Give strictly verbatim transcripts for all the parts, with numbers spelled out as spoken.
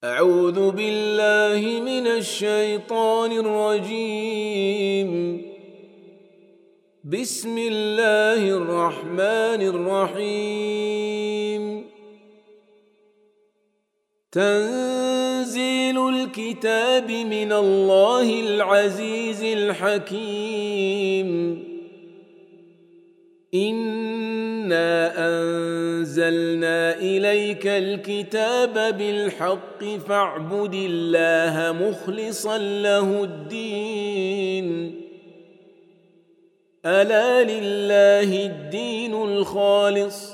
أعوذ بالله من الشيطان الرجيم. بسم الله الرحمن الرحيم. تنزيل الكتاب من الله العزيز الحكيم. إنا أنزلنا إليك الكتاب بالحق فاعبد الله مخلصا له الدين. ألا لله الدين الخالص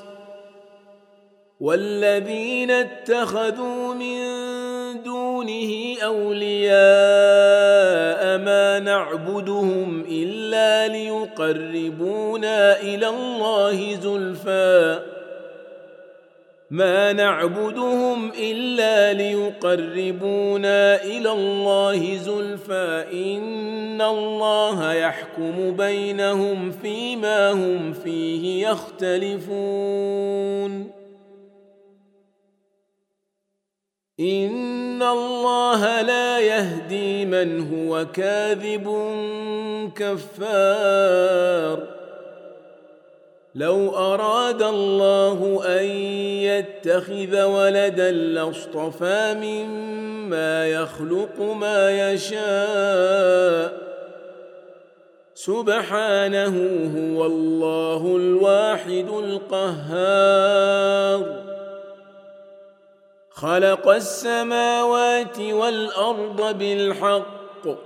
والذين اتخذوا من دونه أولياء ما نعبدهم إلا ليقربونا إلى الله زلفى ما نعبدهم إلا ليقربونا إلى الله زلفى إن الله يحكم بينهم فيما هم فيه يختلفون. إن الله لا يهدي من هو كاذب كفار. لو أراد الله أن يتخذ ولدا لاصطفى مما يخلق ما يشاء سبحانه هو الله الواحد القهار. خلق السماوات والأرض بالحق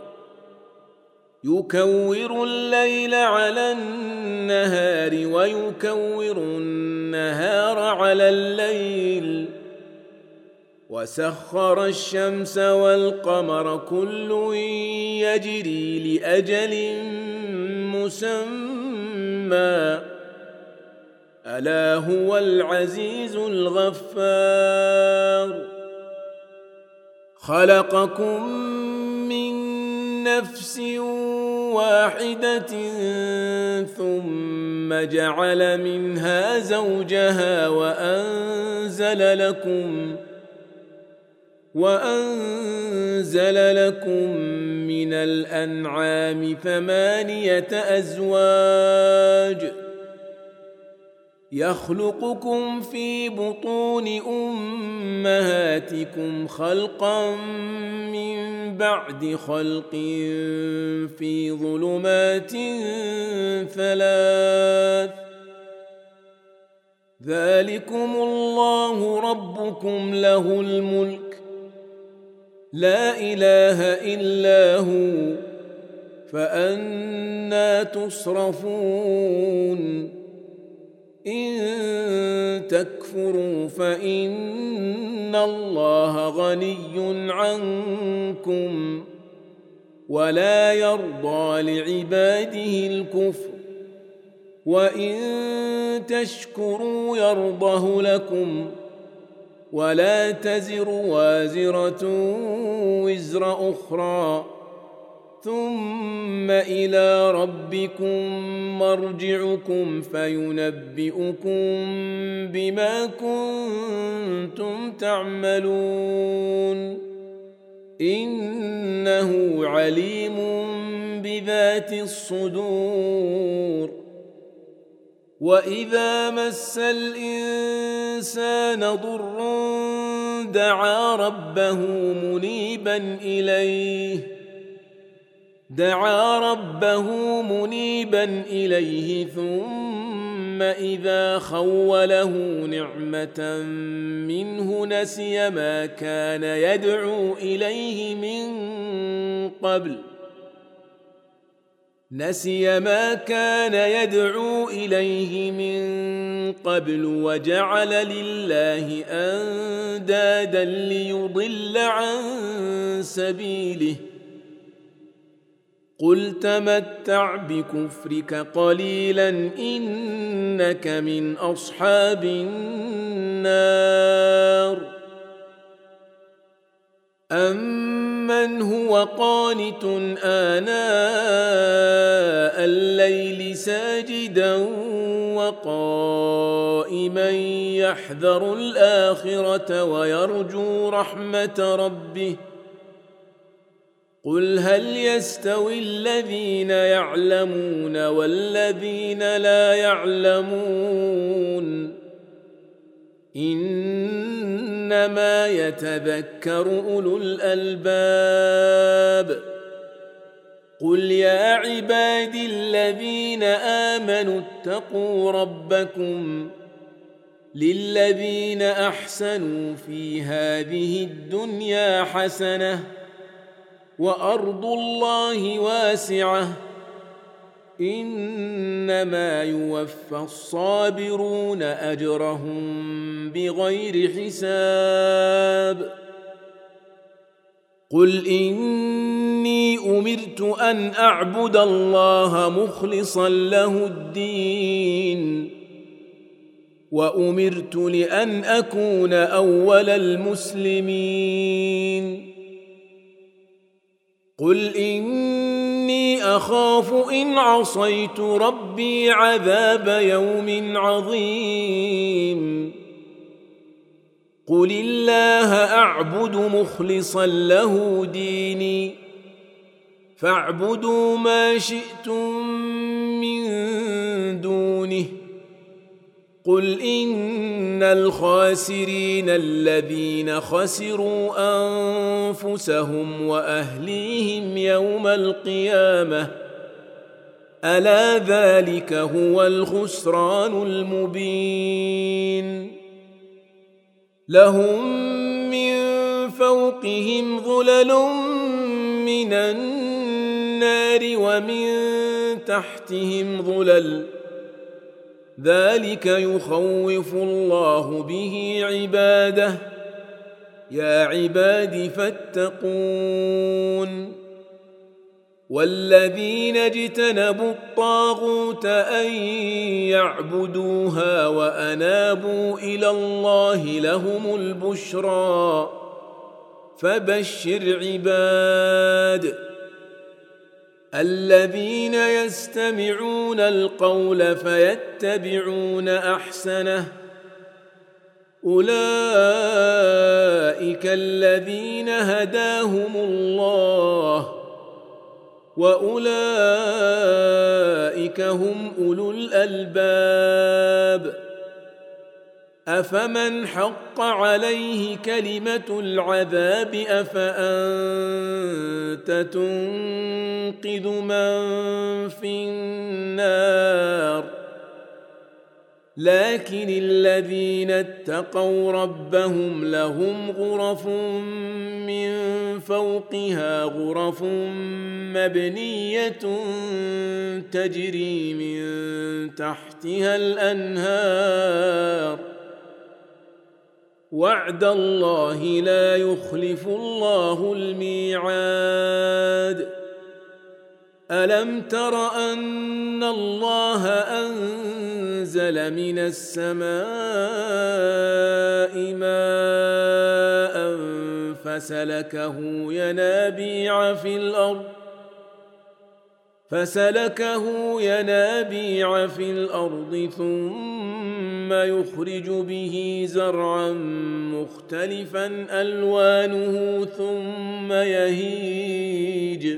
يكور الليل على النهار ويكور النهار على الليل وسخر الشمس والقمر كل يجري لأجل مسمى ألا هو العزيز الغفار. خلقكم من نفس واحدة ثم جعل منها زوجها وأنزل لكم وأنزل لكم من الأنعام ثمانية أزواج يخلقكم في بطون أمهاتكم خلقا من بعد خلق في ظلمات ثلاث ذلكم الله ربكم له الملك لا إله إلا هو فأنى تصرفون. إن تكفروا فإن الله غني عنكم ولا يرضى لعباده الكفر وإن تشكروا يرضه لكم ولا تزر وازرة وزر أخرى ثم إلى ربكم مرجعكم فينبئكم بما كنتم تعملون. إنه عليم بذات الصدور. وإذا مس الإنسان ضر دعا ربه منيبا إليه دعا ربه منيبا إليه ثم إذا خوله نعمة منه نسي ما كان يدعو إليه من قبل نسي ما كان يدعو إليه من قبل وجعل لله أندادا ليضل عن سبيله. قل تمتع بكفرك قليلا إنك من أصحاب النار. أمن هو قانت آناء الليل ساجدا قائما يحذر الآخرة ويرجو رحمة ربه قل هل يستوي الذين يعلمون والذين لا يعلمون إنما يتذكر أولو الألباب قل يا عبادي الذين آمنوا اتقوا ربكم للذين أحسنوا في هذه الدنيا حسنة وأرض الله واسعة إنما يوفى الصابرون أجرهم بغير حساب قل إني أمرت أن أعبد الله مخلصا له الدين وأمرت لأن أكون أول المسلمين قل إني أخاف إن عصيت ربي عذاب يوم عظيم قل الله أعبد مخلصا له ديني فاعبدوا ما شئتم من دونه قل إن الخاسرين الذين خسروا أنفسهم وأهليهم يوم القيامة ألا ذلك هو الخسران المبين لهم من فوقهم ظلل من النار ومن تحتهم ظلل ذلك يخوف الله به عباده يا عباد فاتقون والذين اجتنبوا الطاغوت أن يعبدوها وأنابوا إلى الله لهم البشرى فبشر عباد الذين يستمعون القول فيتبعون أحسنه أولئك الذين هداهم الله وأولئك هم أولو الألباب أفمن حق عليه كلمة العذاب أفأنت تنقذ من في النار لكن الذين اتقوا ربهم لهم غرف من فوقها غرف مبنية تجري من تحتها الأنهار وعد الله لا يخلف الله الميعاد ألم تر أن الله أنزل من السماء ماء فسلكه ينابيع في الأرض فسلكه ينابيع في الأرض ثم يخرج به زرعا مختلفا ألوانه ثم يهيج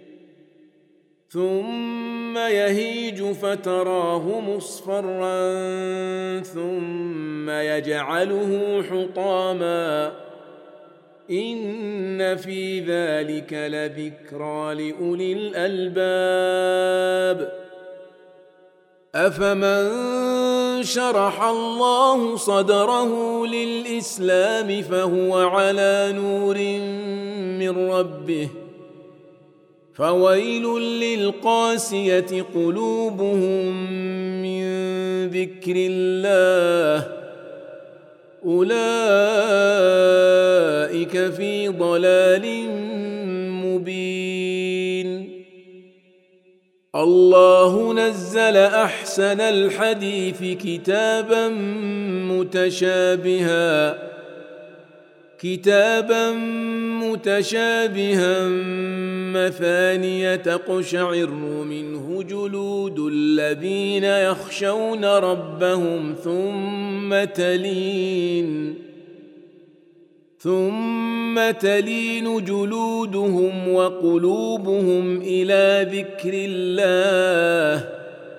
ثم يهيج فتراه مصفرا ثم يجعله حطاما إن في ذلك لذكرى لأولي الألباب أفمن شرح الله صدره للإسلام فهو على نور من ربه فويل للقاسية قلوبهم من ذكر الله أولئك في ضلال مبين الله نزل أحسن الحديث كتابا متشابها كتابا متشابها مثانية تقشعر منه جلود الذين يخشون ربهم ثم تلين ثم تلين جلودهم وقلوبهم إلى ذكر الله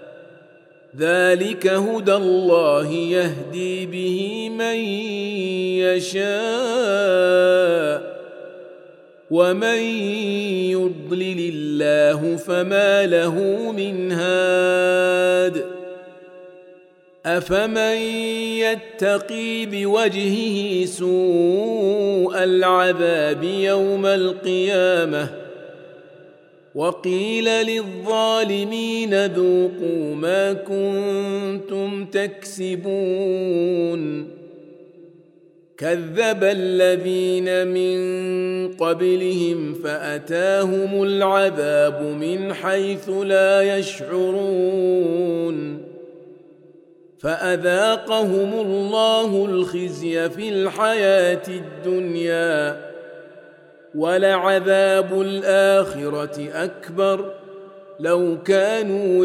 ذلك هدى الله يهدي به من يشاء ومن يضلل الله فما له من هاد أفمن يتقي بوجهه سوء العذاب يوم القيامة وقيل للظالمين ذوقوا ما كنتم تكسبون كذب الذين من قبلهم فأتاهم العذاب من حيث لا يشعرون فأذاقهم الله الخزي في الحياة الدنيا ولعذاب الآخرة أكبر لو كانوا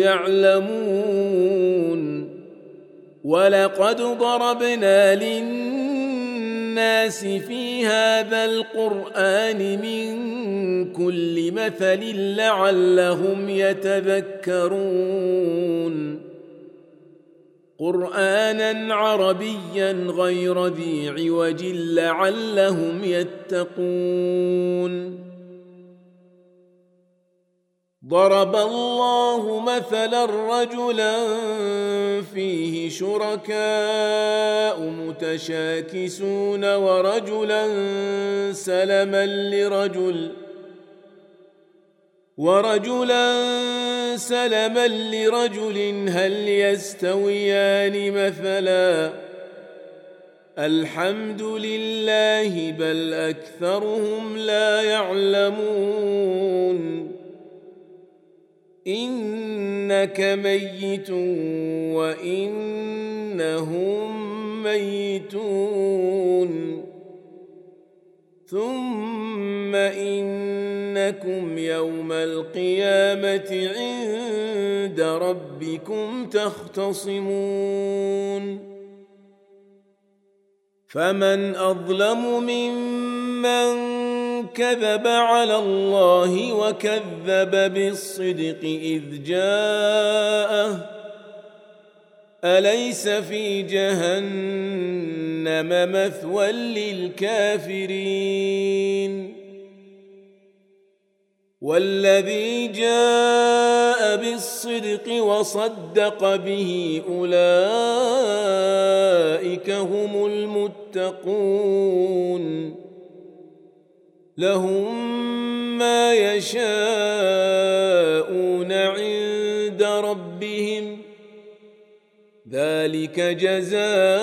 يعلمون ولقد ضربنا للناس في هذا القرآن من كل مثل لعلهم يتذكرون قرآنا عربيا غير ذي عوج لعلهم يتقون ضرب الله مثلا رجلا فيه شركاء متشاكسون ورجلا سلما لرجل ورجلا سلما لرجل هل يستويان مثلا الحمد لله بل أكثرهم لا يعلمون إنك ميت وإنهم ميتون ثم إنكم يوم القيامة عند ربكم تختصمون فمن أظلم ممن كذب على الله وكذب بالصدق إذ جاءه أليس في جهنم مثوى للكافرين والذي جاء بالصدق وصدق به أولئك هم المتقون لهم ما يشاءون عند ربهم ذلك جزاء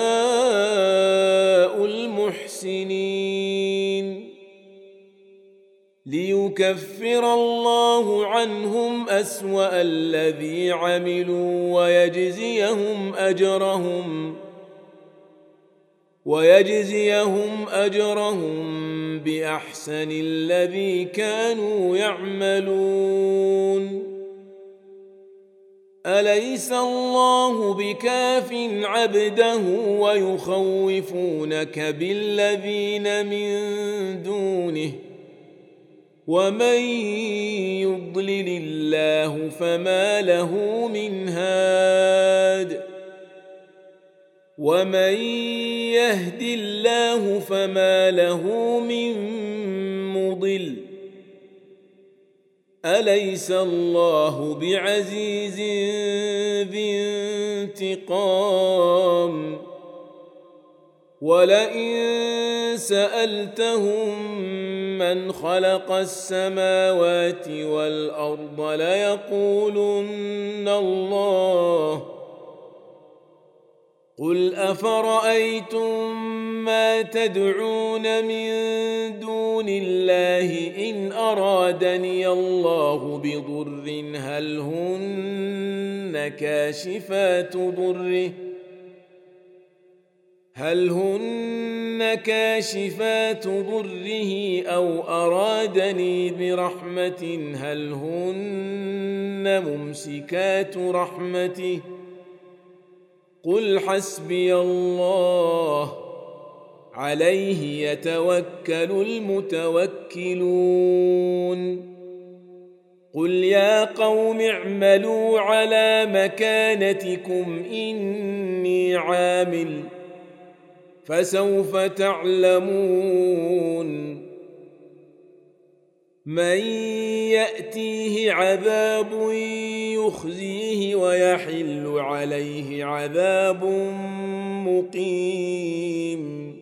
المحسنين ليكفر الله عنهم أسوأ الذي عملوا ويجزيهم أجرهم ويجزيهم أجرهم بأحسن الذي كانوا يعملون أليس الله بكاف عبده ويخوفونك بالذين من دونه ومن يضلل الله فما له من هاد ومن يهد الله فما له من مضل أليس الله بعزيز ذي انتقام ولئن سألتهم من خلق السماوات والأرض ليقولن الله قل أفرأيتم ما تدعون من دون الله إن أرادني الله بضر هل هن كاشفات ضره هل هن كاشفات ضره أو أرادني برحمة هل هن ممسكات رحمته قل حسبي الله عليه يتوكل المتوكلون قل يا قوم اعملوا على مكانتكم إني عامل فسوف تعلمون من يأتيه عذاب يخزيه ويحل عليه عذاب مقيم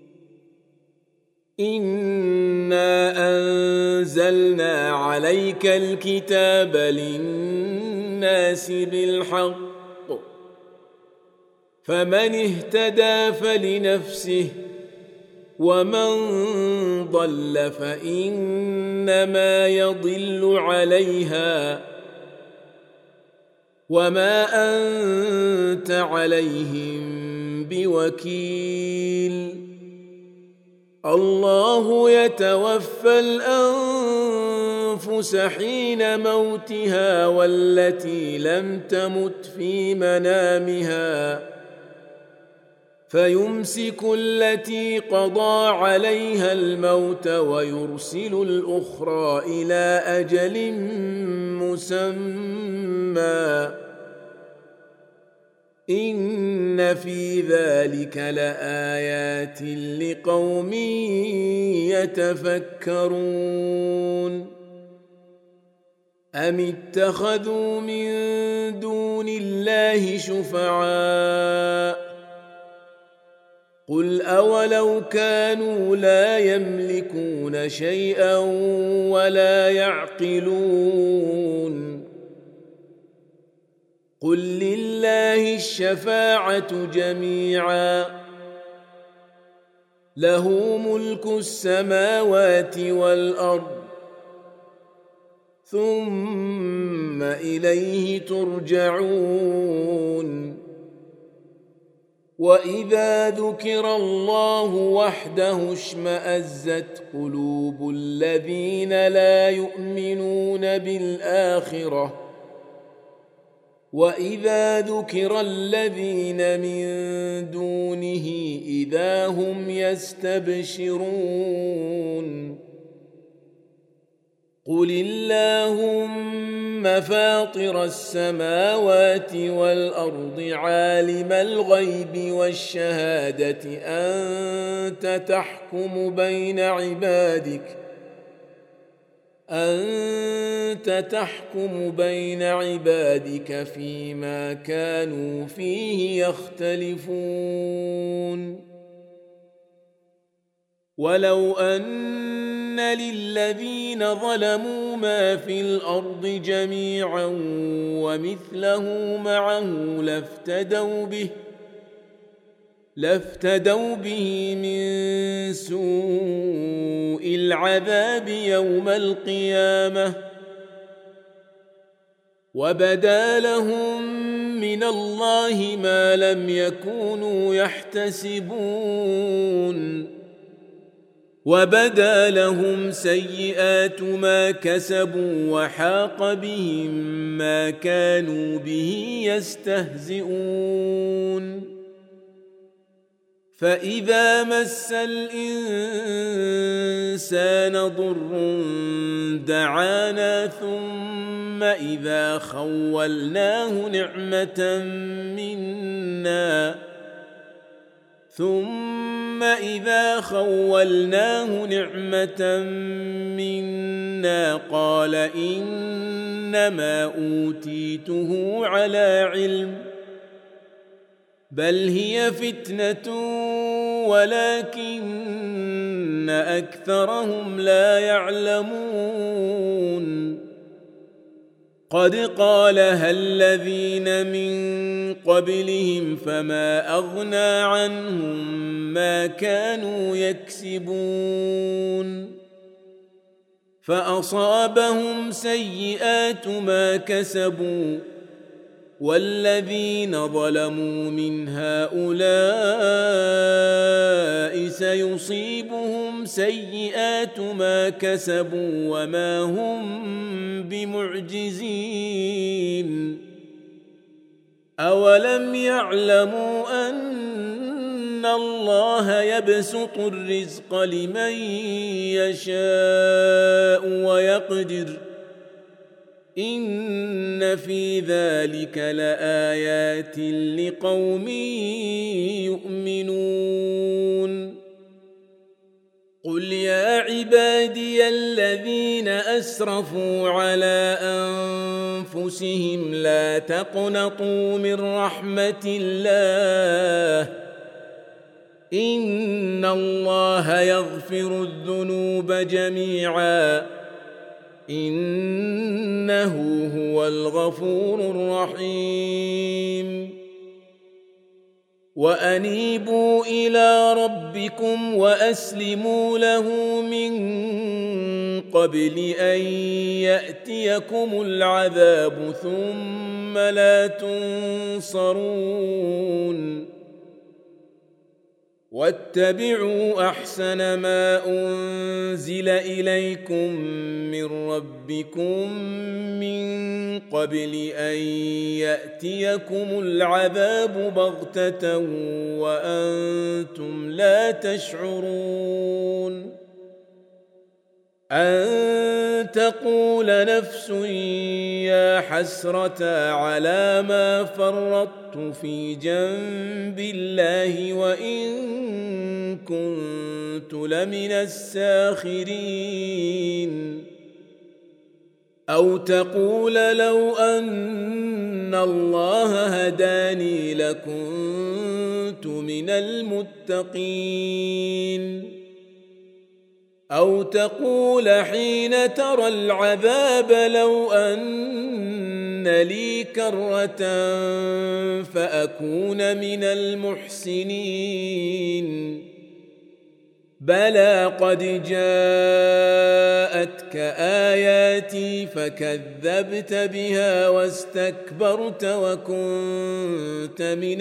إنا أنزلنا عليك الكتاب للناس بالحق فمن اهتدى فلنفسه ومن ضل فإنما يضل عليها وما أنت عليهم بوكيل الله يتوفى الأنفس حين موتها والتي لم تمت في منامها فيمسك التي قضى عليها الموت ويرسل الأخرى إلى أجل مسمى إن في ذلك لآيات لقوم يتفكرون أم اتخذوا من دون الله شفعاء قل أولو كانوا لا يملكون شيئا ولا يعقلون قل لله الشفاعة جميعا له ملك السماوات والأرض ثم إليه ترجعون وإذا ذكر الله وحده اشمأزت قلوب الذين لا يؤمنون بالآخرة وإذا ذكر الذين من دونه إذا هم يستبشرون قل اللهم فاطر السماوات والأرض عالم الغيب والشهادة أنت تحكم بين عبادك أنت تحكم بين عبادك فيما كانوا فيه يختلفون ولو أن للذين ظلموا ما في الأرض جميعا ومثله معه لافتدوا به لافتدوا به من سوء العذاب يوم القيامة وبدا لهم من الله ما لم يكونوا يحتسبون وبدا لهم سيئات ما كسبوا وحاق بهم ما كانوا به يستهزئون فإذا مس الإنسان ضر دعانا ثم إذا خولناه نعمة منا ثم إذا خولناه نعمة منا قال إنما أوتيته على علم بل هي فتنة ولكن أكثرهم لا يعلمون قد قالها الذين من قبلهم فما أغنى عنهم ما كانوا يكسبون فأصابهم سيئات ما كسبوا والذين ظلموا من هؤلاء سيصيبهم سيئات ما كسبوا وما هم بمعجزين أولم يعلموا أن الله يبسط الرزق لمن يشاء ويقدر إن في ذلك لآيات لقوم يؤمنون قل يا عبادي الذين أسرفوا على أنفسهم لا تقنطوا من رحمة الله إن الله يغفر الذنوب جميعا إنه هو الغفور الرحيم وأنيبوا إلى ربكم وأسلموا له من قبل أن يأتيكم العذاب ثم لا تنصرون واتبعوا أحسن ما أنزل إليكم من ربكم من قبل أن يأتيكم العذاب بغتة وأنتم لا تشعرون أن تقول نفس يا حسرة على ما فرطت في جنب الله وإن كنت لمن الساخرين أو تقول لو أن الله هداني لكنت من المتقين أو تقول حين ترى العذاب لو أن لي كرة فأكون من المحسنين بلى قد جاءتك آياتي فكذبت بها واستكبرت وكنت من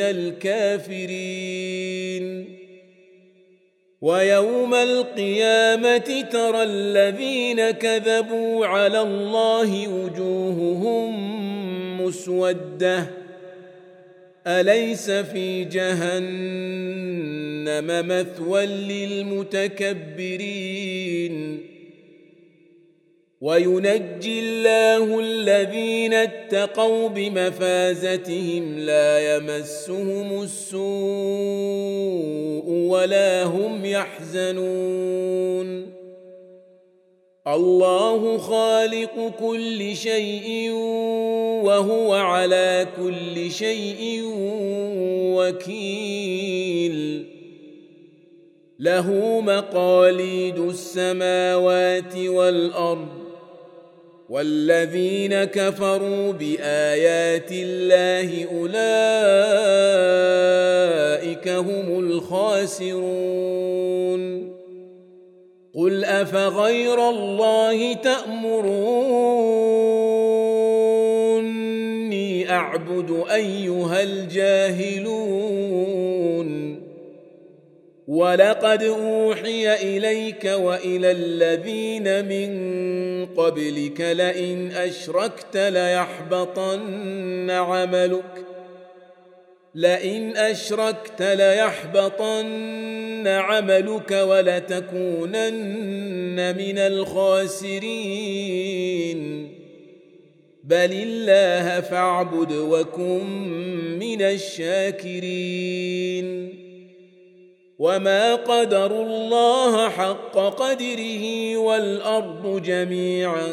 الكافرين ويوم القيامة ترى الذين كذبوا على الله وجوههم مسودة أليس في جهنم مثوى للمتكبرين وينجي الله الذين اتقوا بمفازتهم لا يمسهم السوء ولا هم يحزنون الله خالق كل شيء وهو على كل شيء وكيل له مقاليد السماوات والأرض والذين كفروا بآيات الله أولئك هم الخاسرون قل أفغير الله تأمروني أعبد أيها الجاهلون ولقد أوحي إليك وإلى الذين من قبلك لئن أشركت ليحبطن عملك لئن أشركت ليحبطن عملك ولتكونن من الخاسرين بل الله فاعبد وكن من الشاكرين وما قدروا الله حق قدره والأرض جميعا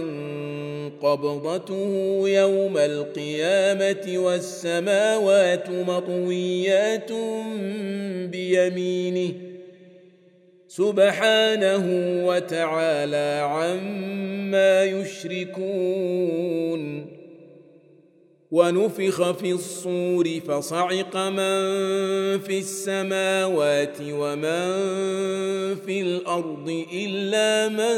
قبضته يوم القيامة والسماوات مطويات بيمينه سبحانه وتعالى عما يشركون ونفخ في الصور فصعق من في السماوات ومن في الأرض إلا من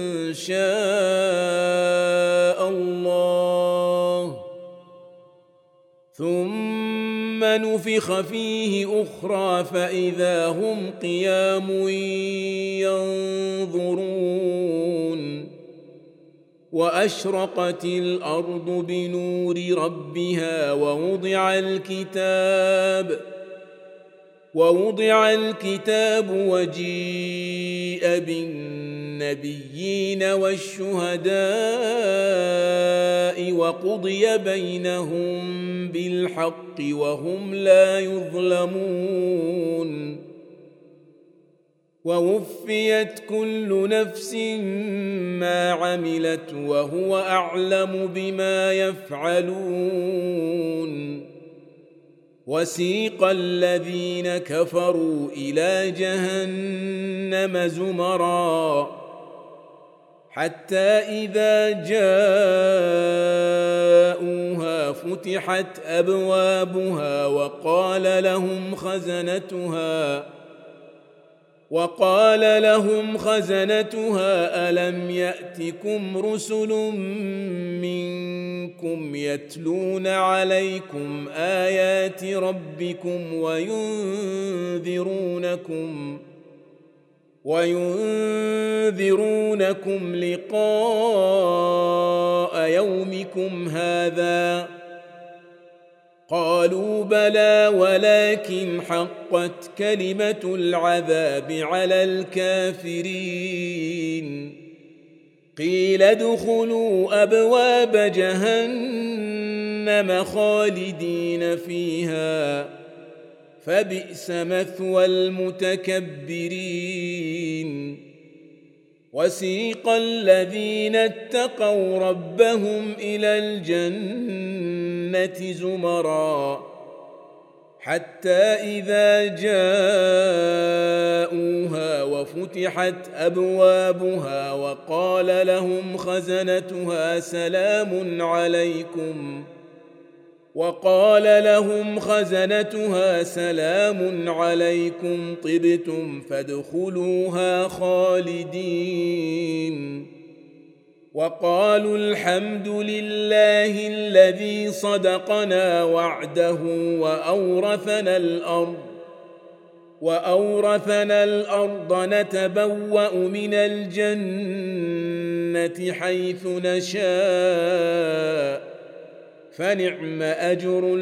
شاء الله نفخ فيه أخرى فإذا هم قيام ينظرون وأشرقت الأرض بنور ربها ووضع الكتاب ووضع الكتاب وجيء بالنبيين والشهداء وقضي بينهم بالحق وهم لا يظلمون ووفيت كل نفس ما عملت وهو أعلم بما يفعلون وسيق الذين كفروا إلى جهنم زمرا حتى إذا جاءوها فتحت أبوابها وقال لهم خزنتها وقال لهم خزنتها ألم يأتكم رسل منكم يتلون عليكم آيات ربكم وينذرونكم وينذرونكم لقاء يومكم هذا قالوا بلى ولكن حقت كلمة العذاب على الكافرين قيل ادخلوا أبواب جهنم خالدين فيها فبئس مثوى المتكبرين وسيق الذين اتقوا ربهم إلى الجنة زمرا حتى إذا جاءوها وفتحت أبوابها وقال لهم خزنتها سلام عليكم وقال لهم خزنتها سلام عليكم طبتم فادخلوها خالدين وقالوا الحمد لله الذي صدقنا وعده وأورثنا الأرض وأورثنا الأرض نتبوأ من الجنة حيث نشاء فنعم أجر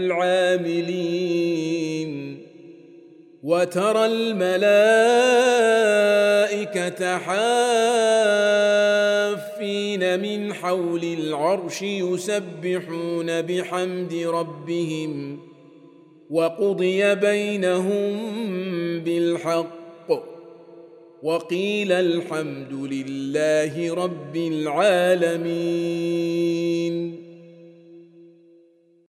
العاملين وترى الملائكة حافين من حول العرش يسبحون بحمد ربهم وقضي بينهم بالحق وقيل الحمد لله رب العالمين.